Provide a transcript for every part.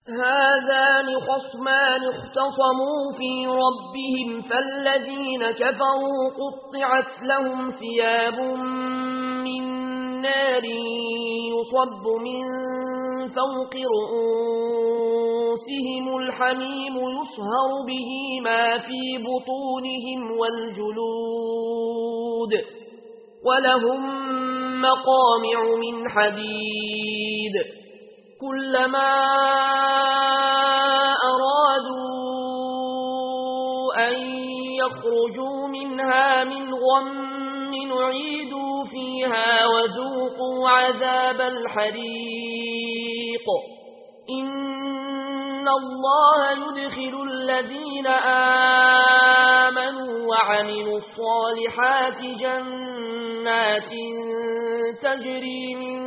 هذان خصمان اختصموا في ربهم فالذين كفروا قطعت لهم ثياب من نار يصب من فوق رؤوسهم الحميم يصهر به ما في بطونهم والجلود ولهم مقامع من حديد كلما أرادوا أن يخرجوا منها من غم نعيدوا فيها وذوقوا عذاب الحريق إن الله يدخل الذين آمنوا وعملوا الصالحات جنات تجري من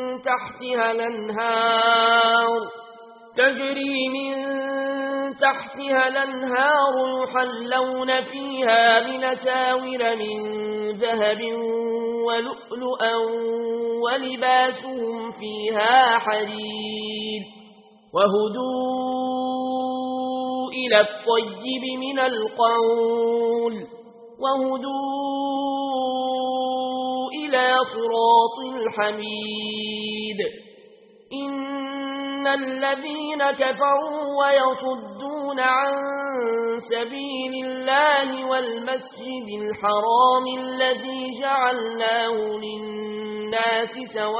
تحتها الأنهار يحلون فيها من أساور من ذهب ولؤلؤا ولباسهم فيها حرير وهدوا إلى الطيب من القول وهدوا إلى صراط الحميد إن الذين كفروا ويصدون عن سبيل الله والمسجد الحرام الذي جعلناه للناس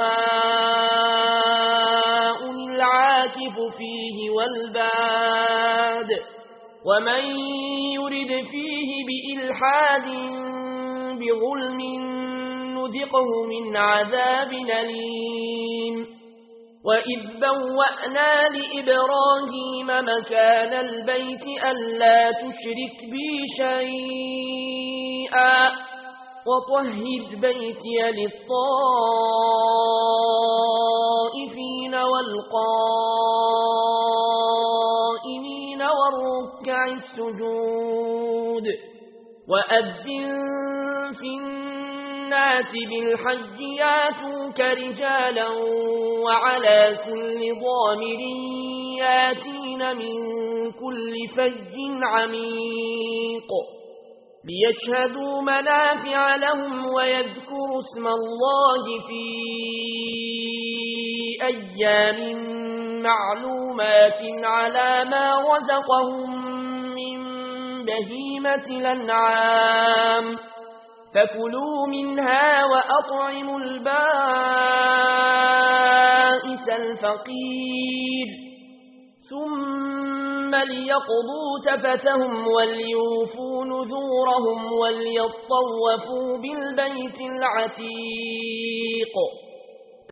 سواء العاكف فيه والباد ومن يرد فيه بإلحاد بظلم نذقه من عذاب أليم وإذ بوأنا لإبراهيم مكان البيت ألا تشرك بي شيئا وطهر بيتي للطائفين والقائمين والركع السجود وأذن في الناس بالحج ياتوك رجالا وعلى كل ضامر ياتين من كل فج عميق ليشهدوا منافع لهم ويذكروا اسم الله في أيام معلومات على ما رزقهم من بهيمة الأنعام فكلوا منها وأطعموا البائس الفقير ثم ليقضوا تفثهم وليوفوا نذورهم وليطوفوا بالبيت العتيق